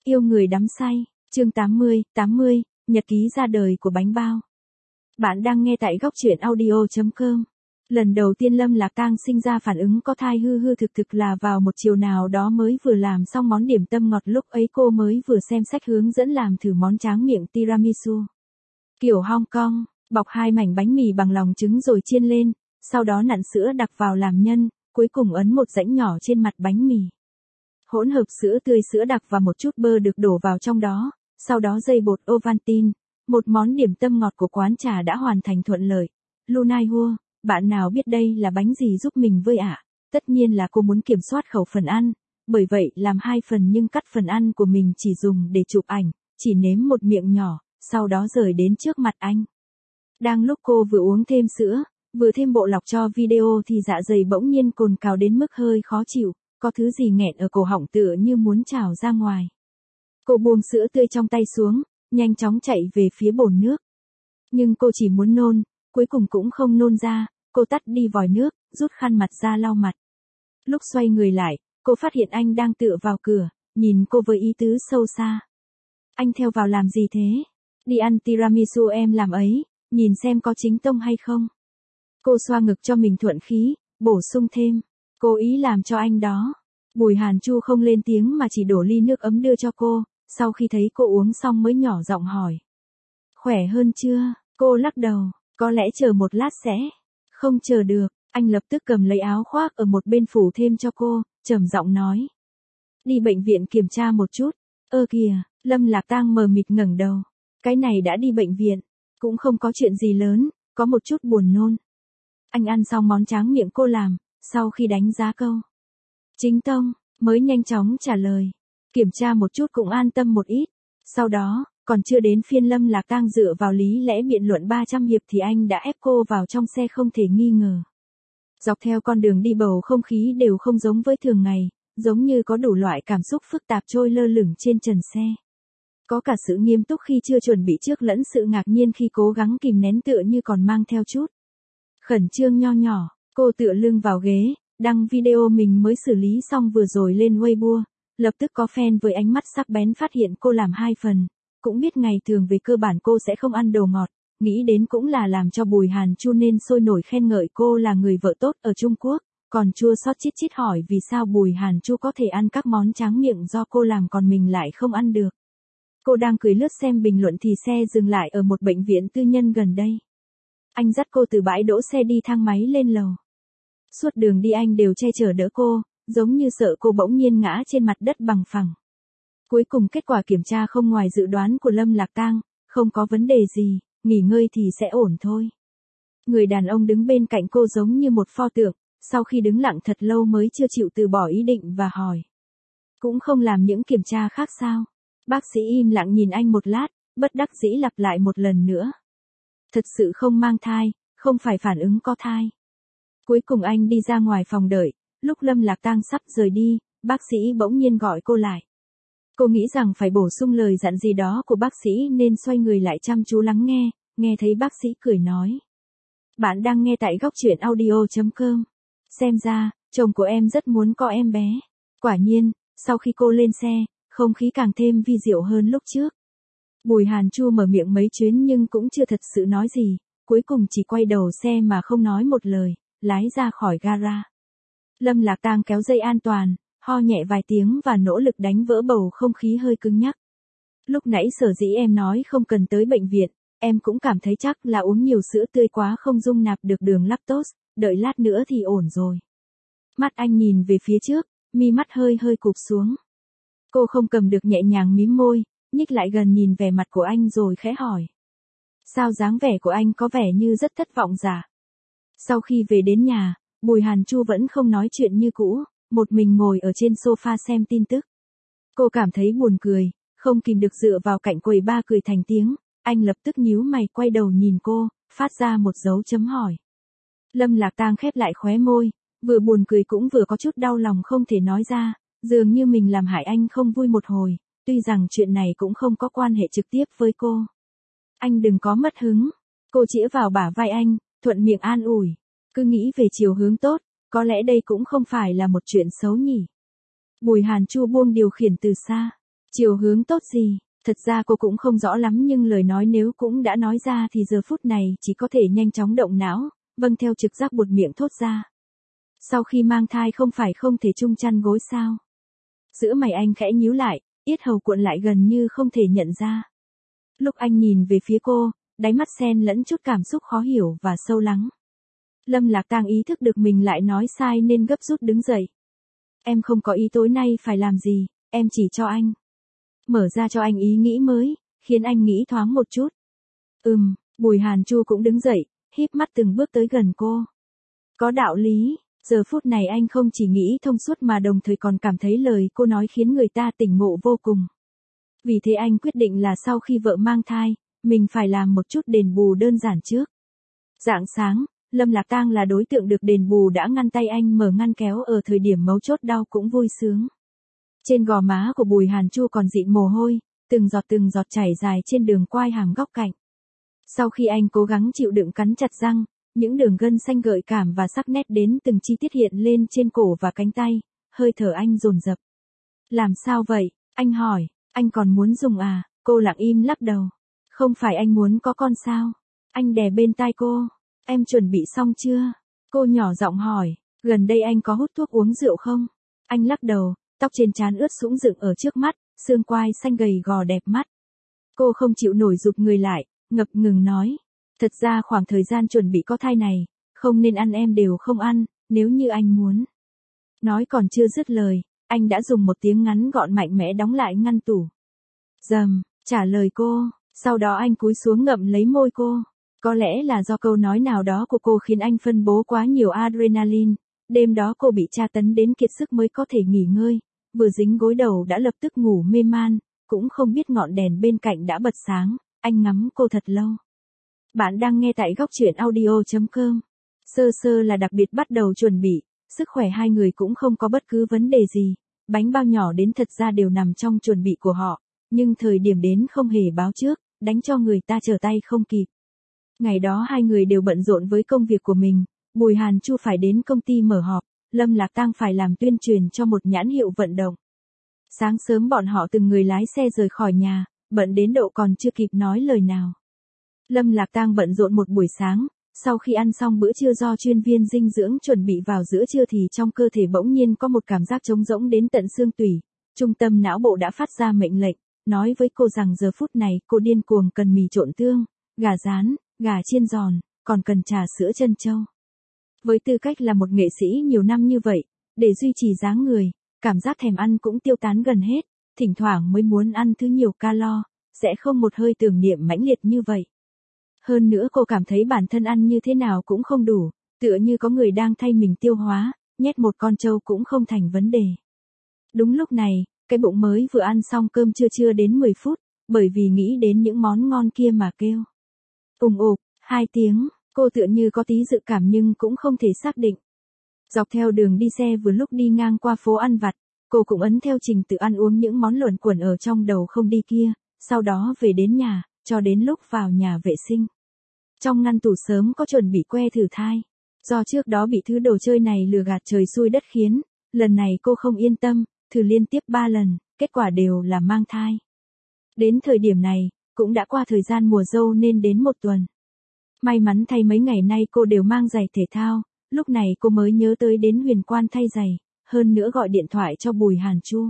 Yêu người đắm say, chương 80, nhật ký ra đời của bánh bao. Bạn đang nghe tại góc truyện audio.com. Lần đầu tiên Lâm Lạc Tang sinh ra phản ứng có thai thực là vào một chiều nào đó mới vừa làm xong món điểm tâm ngọt, lúc ấy cô mới vừa xem sách hướng dẫn làm thử món tráng miệng tiramisu. Kiểu Hong Kong, bọc 2 mảnh bánh mì bằng lòng trứng rồi chiên lên, sau đó nặn sữa đặc vào làm nhân, cuối cùng ấn một rãnh nhỏ trên mặt bánh mì. Hỗn hợp sữa tươi, sữa đặc và một chút bơ được đổ vào trong đó, sau đó dây bột Ovaltine, một món điểm tâm ngọt của quán trà đã hoàn thành thuận lợi. Lunai Hua, bạn nào biết đây là bánh gì giúp mình với ạ? Tất nhiên là cô muốn kiểm soát khẩu phần ăn, bởi vậy làm 2 phần nhưng cắt phần ăn của mình chỉ dùng để chụp ảnh, chỉ nếm một miệng nhỏ, sau đó rời đến trước mặt anh. Đang lúc cô vừa uống thêm sữa, vừa thêm bộ lọc cho video thì dạ dày bỗng nhiên cồn cào đến mức hơi khó chịu, có thứ gì nghẹn ở cổ họng tựa như muốn trào ra ngoài. Cô buông sữa tươi trong tay xuống, nhanh chóng chạy về phía bồn nước. Nhưng cô chỉ muốn nôn, cuối cùng cũng không nôn ra, cô tắt đi vòi nước, rút khăn mặt ra lau mặt. Lúc xoay người lại, cô phát hiện anh đang tựa vào cửa, nhìn cô với ý tứ sâu xa. Anh theo vào làm gì thế? Đi ăn tiramisu em làm ấy, nhìn xem có chính tông hay không. Cô xoa ngực cho mình thuận khí, bổ sung thêm. Cố ý làm cho anh đó. Bùi Hàn Chu không lên tiếng mà chỉ đổ ly nước ấm đưa cho cô, sau khi thấy cô uống xong mới nhỏ giọng hỏi. Khỏe hơn chưa? Cô lắc đầu, có lẽ chờ một lát sẽ. Không chờ được, anh lập tức cầm lấy áo khoác ở một bên phủ thêm cho cô, trầm giọng nói. Đi bệnh viện kiểm tra một chút. Ơ kìa, Lâm Lạc Tang mờ mịt ngẩng đầu. Cái này đã đi bệnh viện, cũng không có chuyện gì lớn, có một chút buồn nôn. Anh ăn xong món tráng miệng cô làm, sau khi đánh giá câu. Chính tông, mới nhanh chóng trả lời. Kiểm tra một chút cũng an tâm một ít. Sau đó, còn chưa đến phiên Lâm Lạc Tang dựa vào lý lẽ biện luận 300 hiệp thì anh đã ép cô vào trong xe không thể nghi ngờ. Dọc theo con đường đi bầu không khí đều không giống với thường ngày, giống như có đủ loại cảm xúc phức tạp trôi lơ lửng trên trần xe. Có cả sự nghiêm túc khi chưa chuẩn bị trước lẫn sự ngạc nhiên khi cố gắng kìm nén tựa như còn mang theo chút khẩn trương nho nhỏ. Cô tựa lưng vào ghế, đăng video mình mới xử lý xong vừa rồi lên Weibo, lập tức có fan với ánh mắt sắc bén phát hiện cô làm 2 phần, cũng biết ngày thường về cơ bản cô sẽ không ăn đồ ngọt, nghĩ đến cũng là làm cho Bùi Hàn Chu nên sôi nổi khen ngợi cô là người vợ tốt ở Trung Quốc, còn chua xót chít chít hỏi vì sao Bùi Hàn Chu có thể ăn các món tráng miệng do cô làm còn mình lại không ăn được. Cô đang cười lướt xem bình luận thì xe dừng lại ở một bệnh viện tư nhân gần đây. Anh dắt cô từ bãi đỗ xe đi thang máy lên lầu. Suốt đường đi anh đều che chở đỡ cô, giống như sợ cô bỗng nhiên ngã trên mặt đất bằng phẳng. Cuối cùng kết quả kiểm tra không ngoài dự đoán của Lâm Lạc Tang, không có vấn đề gì, nghỉ ngơi thì sẽ ổn thôi. Người đàn ông đứng bên cạnh cô giống như một pho tượng, sau khi đứng lặng thật lâu mới chưa chịu từ bỏ ý định và hỏi. Cũng không làm những kiểm tra khác sao? Bác sĩ im lặng nhìn anh một lát, bất đắc dĩ lặp lại một lần nữa. Thật sự không mang thai, không phải phản ứng có thai. Cuối cùng anh đi ra ngoài phòng đợi, lúc Lâm Lạc Tang sắp rời đi, bác sĩ bỗng nhiên gọi cô lại. Cô nghĩ rằng phải bổ sung lời dặn gì đó của bác sĩ nên xoay người lại chăm chú lắng nghe, nghe thấy bác sĩ cười nói. Bạn đang nghe tại góc truyện audio.com. Xem ra, chồng của em rất muốn có em bé. Quả nhiên, sau khi cô lên xe, không khí càng thêm vi diệu hơn lúc trước. Bùi Hàn Chu mở miệng mấy chuyến nhưng cũng chưa thật sự nói gì, cuối cùng chỉ quay đầu xe mà không nói một lời, lái ra khỏi gara. Lâm Lạc Tang kéo dây an toàn, ho nhẹ vài tiếng và nỗ lực đánh vỡ bầu không khí hơi cứng nhắc. Lúc nãy sở dĩ em nói không cần tới bệnh viện, em cũng cảm thấy chắc là uống nhiều sữa tươi quá không dung nạp được đường lactose, đợi lát nữa thì ổn rồi. Mắt anh nhìn về phía trước, mi mắt hơi cụp xuống. Cô không cầm được nhẹ nhàng mím môi, nhích lại gần nhìn vẻ mặt của anh rồi khẽ hỏi. Sao dáng vẻ của anh có vẻ như rất thất vọng giả? Sau khi về đến nhà, Bùi Hàn Chu vẫn không nói chuyện như cũ, một mình ngồi ở trên sofa xem tin tức. Cô cảm thấy buồn cười, không kìm được dựa vào cạnh quầy ba cười thành tiếng, anh lập tức nhíu mày quay đầu nhìn cô, phát ra một dấu chấm hỏi. Lâm Lạc Tang khép lại khóe môi, vừa buồn cười cũng vừa có chút đau lòng không thể nói ra, dường như mình làm hại anh không vui một hồi, tuy rằng chuyện này cũng không có quan hệ trực tiếp với cô. Anh đừng có mất hứng, cô chĩa vào bả vai anh, thuận miệng an ủi, cứ nghĩ về chiều hướng tốt, có lẽ đây cũng không phải là một chuyện xấu nhỉ. Bùi Hàn Chu buông điều khiển từ xa, Chiều hướng tốt gì? Thật ra cô cũng không rõ lắm nhưng lời nói nếu cũng đã nói ra thì giờ phút này chỉ có thể nhanh chóng động não, vâng theo trực giác buột miệng thốt ra. Sau khi mang thai không phải không thể chung chăn gối sao? Giữa mày anh khẽ nhíu lại, yết hầu cuộn lại gần như không thể nhận ra. Lúc anh nhìn về phía cô, đáy mắt xen lẫn chút cảm xúc khó hiểu và sâu lắng. Lâm Lạc Tang ý thức được mình lại nói sai nên gấp rút đứng dậy. Em không có ý tối nay phải làm gì, em chỉ cho anh. Mở ra cho anh ý nghĩ mới, khiến anh nghĩ thoáng một chút. Bùi Hàn Chu cũng đứng dậy, híp mắt từng bước tới gần cô. Có đạo lý, giờ phút này anh không chỉ nghĩ thông suốt mà đồng thời còn cảm thấy lời cô nói khiến người ta tỉnh ngộ vô cùng. Vì thế anh quyết định là sau khi vợ mang thai, mình phải làm một chút đền bù đơn giản trước. Rạng sáng, Lâm Lạc Tang là đối tượng được đền bù đã ngăn tay anh mở ngăn kéo ở thời điểm mấu chốt đau cũng vui sướng. Trên gò má của Bùi Hàn Chu còn dịn mồ hôi, từng giọt chảy dài trên đường quai hàm góc cạnh. Sau khi anh cố gắng chịu đựng cắn chặt răng, những đường gân xanh gợi cảm và sắc nét đến từng chi tiết hiện lên trên cổ và cánh tay, hơi thở anh dồn dập. Làm sao vậy? Anh hỏi, anh còn muốn dùng à? Cô lặng im lắc đầu. Không phải anh muốn có con sao? Anh đè bên tai cô. Em chuẩn bị xong chưa? Cô nhỏ giọng hỏi, gần đây anh có hút thuốc uống rượu không? Anh lắc đầu, tóc trên trán ướt sũng dựng ở trước mắt, xương quai xanh gầy gò đẹp mắt. Cô không chịu nổi rụt người lại, ngập ngừng nói. Thật ra khoảng thời gian chuẩn bị có thai này, không nên ăn em đều không ăn, nếu như anh muốn. Nói còn chưa dứt lời, anh đã dùng một tiếng ngắn gọn mạnh mẽ đóng lại ngăn tủ. Dầm, trả lời cô, sau đó anh cúi xuống ngậm lấy môi cô. Có lẽ là do câu nói nào đó của cô khiến anh phân bố quá nhiều adrenaline, đêm đó cô bị tra tấn đến kiệt sức mới có thể nghỉ ngơi, vừa dính gối đầu đã lập tức ngủ mê man, cũng không biết ngọn đèn bên cạnh đã bật sáng, anh ngắm cô thật lâu. Bạn đang nghe tại góc truyện audio.com. Sơ sơ là đặc biệt bắt đầu chuẩn bị, sức khỏe hai người cũng không có bất cứ vấn đề gì, bánh bao nhỏ đến thật ra đều nằm trong chuẩn bị của họ, nhưng thời điểm đến không hề báo trước, đánh cho người ta trở tay không kịp. Ngày đó hai người đều bận rộn với công việc của mình, Bùi Hàn Chu phải đến công ty mở họp, Lâm Lạc Tang phải làm tuyên truyền cho một nhãn hiệu vận động. Sáng sớm bọn họ từng người lái xe rời khỏi nhà, bận đến độ còn chưa kịp nói lời nào. Lâm Lạc Tang bận rộn một buổi sáng, sau khi ăn xong bữa trưa do chuyên viên dinh dưỡng chuẩn bị vào giữa trưa thì trong cơ thể bỗng nhiên có một cảm giác trống rỗng đến tận xương tủy, trung tâm não bộ đã phát ra mệnh lệnh, nói với cô rằng giờ phút này cô điên cuồng cần mì trộn tương, gà rán, gà chiên giòn, còn cần trà sữa trân châu. Với tư cách là một nghệ sĩ nhiều năm như vậy, để duy trì dáng người, cảm giác thèm ăn cũng tiêu tán gần hết, thỉnh thoảng mới muốn ăn thứ nhiều calo, sẽ không một hơi tưởng niệm mãnh liệt như vậy. Hơn nữa cô cảm thấy bản thân ăn như thế nào cũng không đủ, tựa như có người đang thay mình tiêu hóa, nhét một con trâu cũng không thành vấn đề. Đúng lúc này, cái bụng mới vừa ăn xong cơm trưa chưa đến 10 phút, bởi vì nghĩ đến những món ngon kia mà kêu. Ùng ục, 2 tiếng, cô tựa như có tí dự cảm nhưng cũng không thể xác định. Dọc theo đường đi xe vừa lúc đi ngang qua phố ăn vặt, cô cũng ấn theo trình tự ăn uống những món luẩn quẩn ở trong đầu không đi kia, sau đó về đến nhà, cho đến lúc vào nhà vệ sinh. Trong ngăn tủ sớm có chuẩn bị que thử thai. Do trước đó bị thứ đồ chơi này lừa gạt trời xui đất khiến, lần này cô không yên tâm, thử liên tiếp 3 lần, kết quả đều là mang thai. Đến thời điểm này, cũng đã qua thời gian mùa dâu nên đến 1 tuần. May mắn thay mấy ngày nay cô đều mang giày thể thao, lúc này cô mới nhớ tới đến Huyền Quan thay giày, hơn nữa gọi điện thoại cho Bùi Hàn Chu.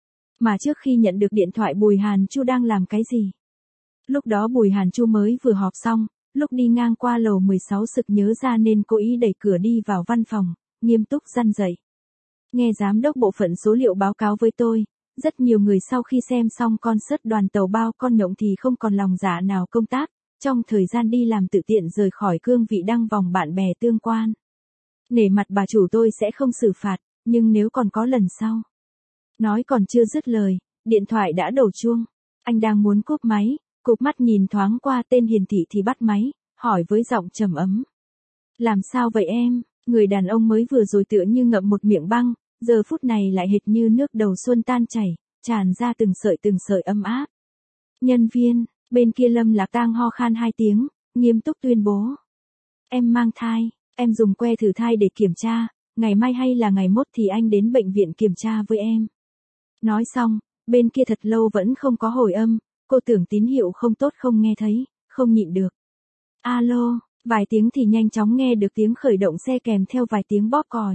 Mà trước khi nhận được điện thoại Bùi Hàn Chu đang làm cái gì? Lúc đó Bùi Hàn Chu mới vừa họp xong, lúc đi ngang qua lầu 16 sực nhớ ra nên cố ý đẩy cửa đi vào văn phòng, nghiêm túc răn dạy. Nghe giám đốc bộ phận số liệu báo cáo với tôi, rất nhiều người sau khi xem xong concert đoàn tàu bao con nhộng thì không còn lòng dạ nào công tác, trong thời gian đi làm tự tiện rời khỏi cương vị đăng vòng bạn bè tương quan. Nể mặt bà chủ tôi sẽ không xử phạt, nhưng nếu còn có lần sau. Nói còn chưa dứt lời, điện thoại đã đổ chuông. Anh đang muốn cúp máy, cụp mắt nhìn thoáng qua tên hiển thị thì bắt máy, hỏi với giọng trầm ấm. Làm sao vậy em? Người đàn ông mới vừa rồi tựa như ngậm một miệng băng, giờ phút này lại hệt như nước đầu xuân tan chảy, tràn ra từng sợi ấm áp. Nhân viên, bên kia Lâm Lạc Tang ho khan 2 tiếng, nghiêm túc tuyên bố. Em mang thai, em dùng que thử thai để kiểm tra, ngày mai hay là ngày mốt thì anh đến bệnh viện kiểm tra với em. Nói xong, Bên kia thật lâu vẫn không có hồi âm, cô tưởng tín hiệu không tốt không nghe thấy, không nhịn được. Alo, vài tiếng thì nhanh chóng nghe được tiếng khởi động xe kèm theo vài tiếng bóp còi.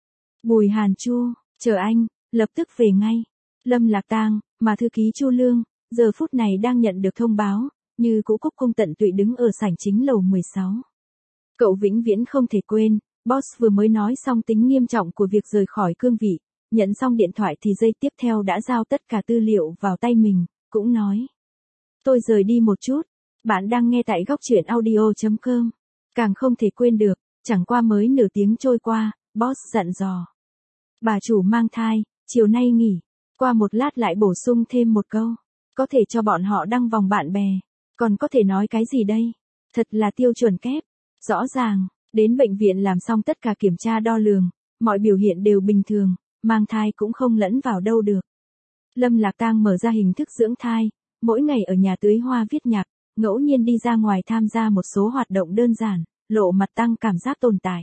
Bùi Hàn Chu, chờ anh, lập tức về ngay. Lâm Lạc Tang, mà thư ký Chu Lương, giờ phút này đang nhận được thông báo, như cũ cúc cung tận tụy đứng ở sảnh chính lầu 16. Cậu vĩnh viễn không thể quên, boss vừa mới nói xong tính nghiêm trọng của việc rời khỏi cương vị, nhận xong điện thoại thì giây tiếp theo đã giao tất cả tư liệu vào tay mình, cũng nói. Tôi rời đi một chút, bạn đang nghe tại góc truyện audio.com. Càng không thể quên được, chẳng qua mới nửa tiếng trôi qua, boss dặn dò. Bà chủ mang thai, chiều nay nghỉ, qua một lát lại bổ sung thêm một câu. Có thể cho bọn họ đăng vòng bạn bè, còn có thể nói cái gì đây? Thật là tiêu chuẩn kép. Rõ ràng, đến bệnh viện làm xong tất cả kiểm tra đo lường, mọi biểu hiện đều bình thường, mang thai cũng không lẫn vào đâu được. Lâm Lạc Tang mở ra hình thức dưỡng thai, mỗi ngày ở nhà tưới hoa viết nhạc, ngẫu nhiên đi ra ngoài tham gia một số hoạt động đơn giản, lộ mặt tăng cảm giác tồn tại.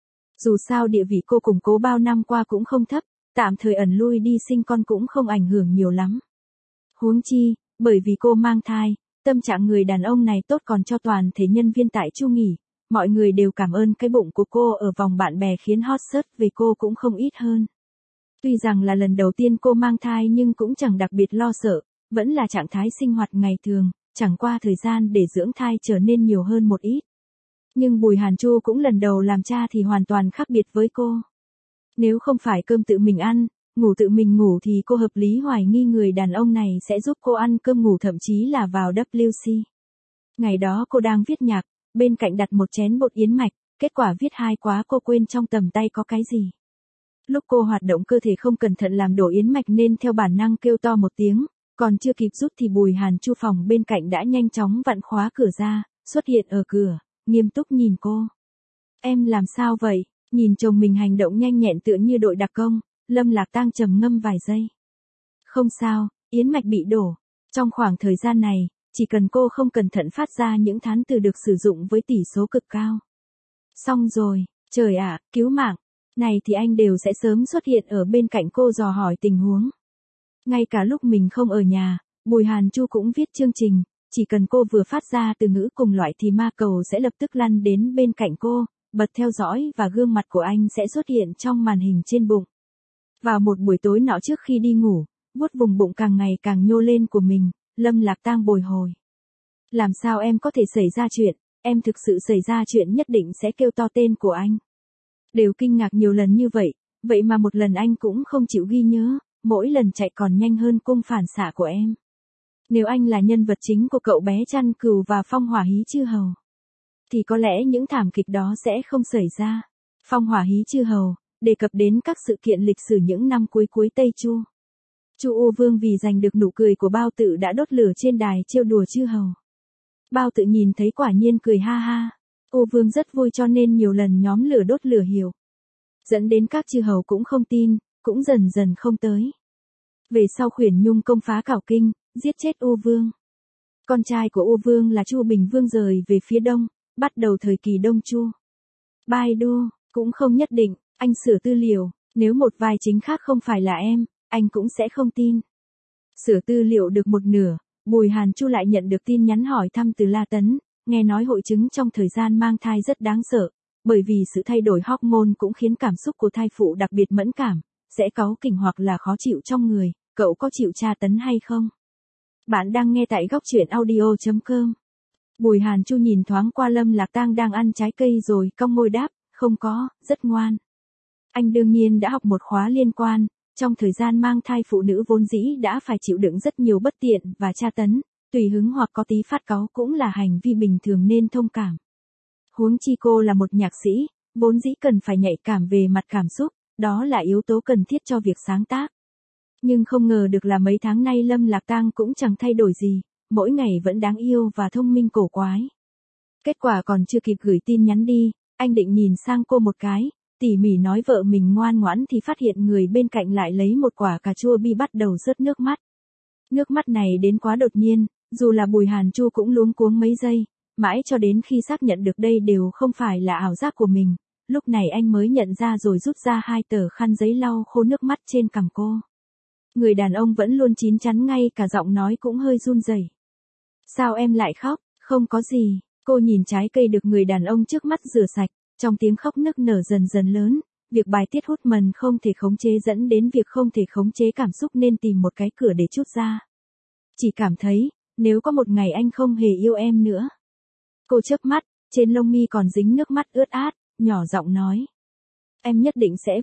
Dù sao địa vị cô củng cố bao năm qua cũng không thấp, tạm thời ẩn lui đi sinh con cũng không ảnh hưởng nhiều lắm. Huống chi, bởi vì cô mang thai, tâm trạng người đàn ông này tốt còn cho toàn thể nhân viên tại Chu nghỉ, mọi người đều cảm ơn cái bụng của cô ở vòng bạn bè khiến hot search về cô cũng không ít hơn. Tuy rằng là lần đầu tiên cô mang thai nhưng cũng chẳng đặc biệt lo sợ, vẫn là trạng thái sinh hoạt ngày thường, chẳng qua thời gian để dưỡng thai trở nên nhiều hơn một ít. Nhưng Bùi Hàn Chu cũng lần đầu làm cha thì hoàn toàn khác biệt với cô. Nếu không phải cơm tự mình ăn, ngủ tự mình ngủ thì cô hợp lý hoài nghi người đàn ông này sẽ giúp cô ăn cơm ngủ thậm chí là vào WC. Ngày đó cô đang viết nhạc, bên cạnh đặt một chén bột yến mạch, kết quả viết hai quá cô quên trong tầm tay có cái gì. Lúc cô hoạt động cơ thể không cẩn thận làm đổ yến mạch nên theo bản năng kêu to một tiếng, còn chưa kịp rút thì Bùi Hàn Chu phòng bên cạnh đã nhanh chóng vặn khóa cửa ra, xuất hiện ở cửa, nghiêm túc nhìn cô. Em làm sao vậy? Nhìn chồng mình hành động nhanh nhẹn tựa như đội đặc công, Lâm Lạc Tang trầm ngâm vài giây. Không sao, yến mạch bị đổ. Trong khoảng thời gian này, chỉ cần cô không cẩn thận phát ra những thán từ được sử dụng với tỷ số cực cao. Xong rồi, trời ạ, cứu mạng. Này thì anh đều sẽ sớm xuất hiện ở bên cạnh cô dò hỏi tình huống. Ngay cả lúc mình không ở nhà, Bùi Hàn Chu cũng viết chương trình, chỉ cần cô vừa phát ra từ ngữ cùng loại thì ma cầu sẽ lập tức lăn đến bên cạnh cô, bật theo dõi và gương mặt của anh sẽ xuất hiện trong màn hình trên bụng. Vào một buổi tối nọ trước khi đi ngủ, vuốt vùng bụng càng ngày càng nhô lên của mình, Lâm Lạc Tang bồi hồi. Làm sao em có thể xảy ra chuyện, em thực sự xảy ra chuyện nhất định sẽ kêu to tên của anh. Đều kinh ngạc nhiều lần như vậy, vậy mà một lần anh cũng không chịu ghi nhớ, mỗi lần chạy còn nhanh hơn cung phản xạ của em. Nếu anh là nhân vật chính của cậu bé chăn cừu và Phong Hỏa Hí Chư Hầu, thì có lẽ những thảm kịch đó sẽ không xảy ra. Phong Hỏa Hí Chư Hầu, đề cập đến các sự kiện lịch sử những năm cuối cuối Tây Chu. Chu U Vương vì giành được nụ cười của Bao Tự đã đốt lửa trên đài trêu đùa Chư Hầu. Bao Tự nhìn thấy quả nhiên cười ha ha. U Vương rất vui cho nên nhiều lần nhóm lửa đốt lửa hiểu. Dẫn đến các chư hầu cũng không tin, cũng dần dần không tới. Về sau Khuyển Nhung công phá Cảo Kinh, giết chết U Vương. Con trai của U Vương là Chu Bình Vương rời về phía đông, bắt đầu thời kỳ Đông Chu. Bai đua, cũng không nhất định, anh sửa tư liệu, nếu một vai chính khác không phải là em, anh cũng sẽ không tin. Sửa tư liệu được một nửa, Bùi Hàn Chu lại nhận được tin nhắn hỏi thăm từ La Tấn, nghe nói hội chứng trong thời gian mang thai rất đáng sợ, bởi vì sự thay đổi hormone cũng khiến cảm xúc của thai phụ đặc biệt mẫn cảm, sẽ cáu kỉnh hoặc là khó chịu trong người, cậu có chịu tra tấn hay không? Bạn đang nghe tại góc truyện audio.com. Bùi Hàn Chu nhìn thoáng qua Lâm Lạc Tang đang ăn trái cây rồi cong môi đáp, không có, rất ngoan. Anh đương nhiên đã học một khóa liên quan, trong thời gian mang thai phụ nữ vốn dĩ đã phải chịu đựng rất nhiều bất tiện và tra tấn, tùy hứng hoặc có tí phát cáu cũng là hành vi bình thường nên thông cảm. Huống chi cô là một nhạc sĩ, vốn dĩ cần phải nhạy cảm về mặt cảm xúc, đó là yếu tố cần thiết cho việc sáng tác. Nhưng không ngờ được là mấy tháng nay Lâm Lạc Tang cũng chẳng thay đổi gì, mỗi ngày vẫn đáng yêu và thông minh cổ quái. Kết quả còn chưa kịp gửi tin nhắn đi, anh định nhìn sang cô một cái, tỉ mỉ nói vợ mình ngoan ngoãn thì phát hiện người bên cạnh lại lấy một quả cà chua bi bắt đầu rớt nước mắt. Nước mắt này đến quá đột nhiên, dù là Bùi Hàn Chu cũng luống cuống mấy giây, mãi cho đến khi xác nhận được đây đều không phải là ảo giác của mình, lúc này anh mới nhận ra rồi rút ra hai tờ khăn giấy lau khô nước mắt trên cằm cô. Người đàn ông vẫn luôn chín chắn, ngay cả giọng nói cũng hơi run rẩy. Sao em lại khóc? Không có gì. Cô nhìn trái cây được người đàn ông trước mắt rửa sạch, trong tiếng khóc nức nở dần dần lớn, việc bài tiết hormone không thể khống chế dẫn đến việc không thể khống chế cảm xúc nên tìm một cái cửa để trút ra. Chỉ cảm thấy, nếu có một ngày anh không hề yêu em nữa. Cô chớp mắt, trên lông mi còn dính nước mắt ướt át, nhỏ giọng nói. Em nhất định sẽ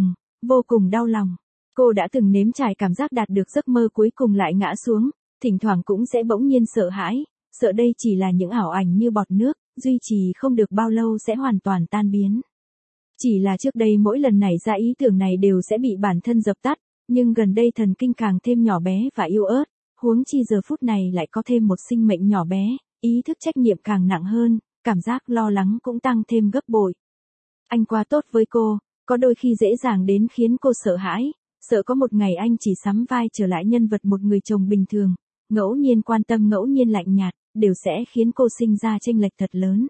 vô cùng đau lòng. Cô đã từng nếm trải cảm giác đạt được giấc mơ cuối cùng lại ngã xuống, thỉnh thoảng cũng sẽ bỗng nhiên sợ hãi, sợ đây chỉ là những ảo ảnh như bọt nước, duy trì không được bao lâu sẽ hoàn toàn tan biến. Chỉ là trước đây mỗi lần nảy ra ý tưởng này đều sẽ bị bản thân dập tắt, nhưng gần đây thần kinh càng thêm nhỏ bé và yếu ớt, huống chi giờ phút này lại có thêm một sinh mệnh nhỏ bé, ý thức trách nhiệm càng nặng hơn, cảm giác lo lắng cũng tăng thêm gấp bội. Anh quá tốt với cô, có đôi khi dễ dàng đến khiến cô sợ hãi, sợ có một ngày anh chỉ sắm vai trở lại nhân vật một người chồng bình thường, ngẫu nhiên quan tâm ngẫu nhiên lạnh nhạt, đều sẽ khiến cô sinh ra chênh lệch thật lớn.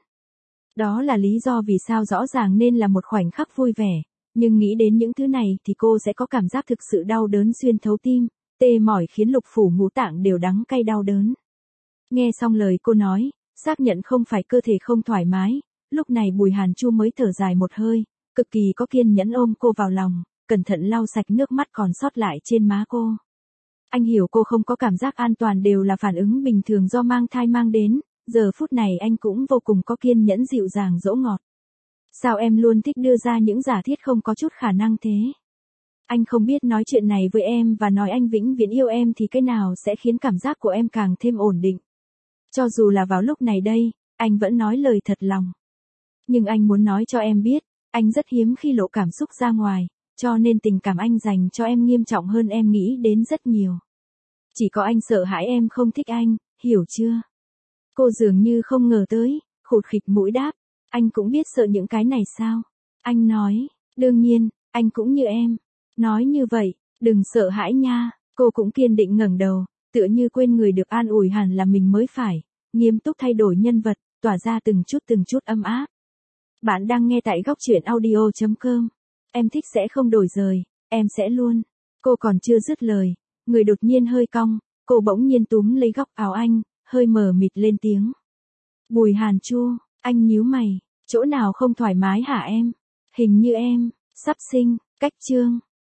Đó là lý do vì sao rõ ràng nên là một khoảnh khắc vui vẻ, nhưng nghĩ đến những thứ này thì cô sẽ có cảm giác thực sự đau đớn xuyên thấu tim, tê mỏi khiến lục phủ ngũ tạng đều đắng cay đau đớn. Nghe xong lời cô nói, xác nhận không phải cơ thể không thoải mái, lúc này Bùi Hàn Chu mới thở dài một hơi, cực kỳ có kiên nhẫn ôm cô vào lòng, cẩn thận lau sạch nước mắt còn sót lại trên má cô. Anh hiểu cô không có cảm giác an toàn đều là phản ứng bình thường do mang thai mang đến, giờ phút này anh cũng vô cùng có kiên nhẫn dịu dàng dỗ ngọt. Sao em luôn thích đưa ra những giả thiết không có chút khả năng thế? Anh không biết nói chuyện này với em và nói anh vĩnh viễn yêu em thì cái nào sẽ khiến cảm giác của em càng thêm ổn định. Cho dù là vào lúc này đây, anh vẫn nói lời thật lòng. Nhưng anh muốn nói cho em biết, anh rất hiếm khi lộ cảm xúc ra ngoài, cho nên tình cảm anh dành cho em nghiêm trọng hơn em nghĩ đến rất nhiều. Chỉ có anh sợ hãi em không thích anh, hiểu chưa? Cô dường như không ngờ tới, khụt khịt mũi đáp, anh cũng biết sợ những cái này sao? Anh nói, đương nhiên, anh cũng như em. Nói như vậy, đừng sợ hãi nha. Cô cũng kiên định ngẩng đầu, tựa như quên người được an ủi hẳn là mình mới phải, nghiêm túc thay đổi nhân vật, tỏa ra từng chút âm áp. Bạn đang nghe tại góc truyện audio.com. Em thích sẽ không đổi rời, em sẽ luôn. Cô còn chưa dứt lời, người đột nhiên hơi cong, cô bỗng nhiên túm lấy góc áo anh, hơi mờ mịt lên tiếng. Bùi Hàn Chu, anh nhíu mày, chỗ nào không thoải mái hả em? Hình như em, sắp sinh, cách chương.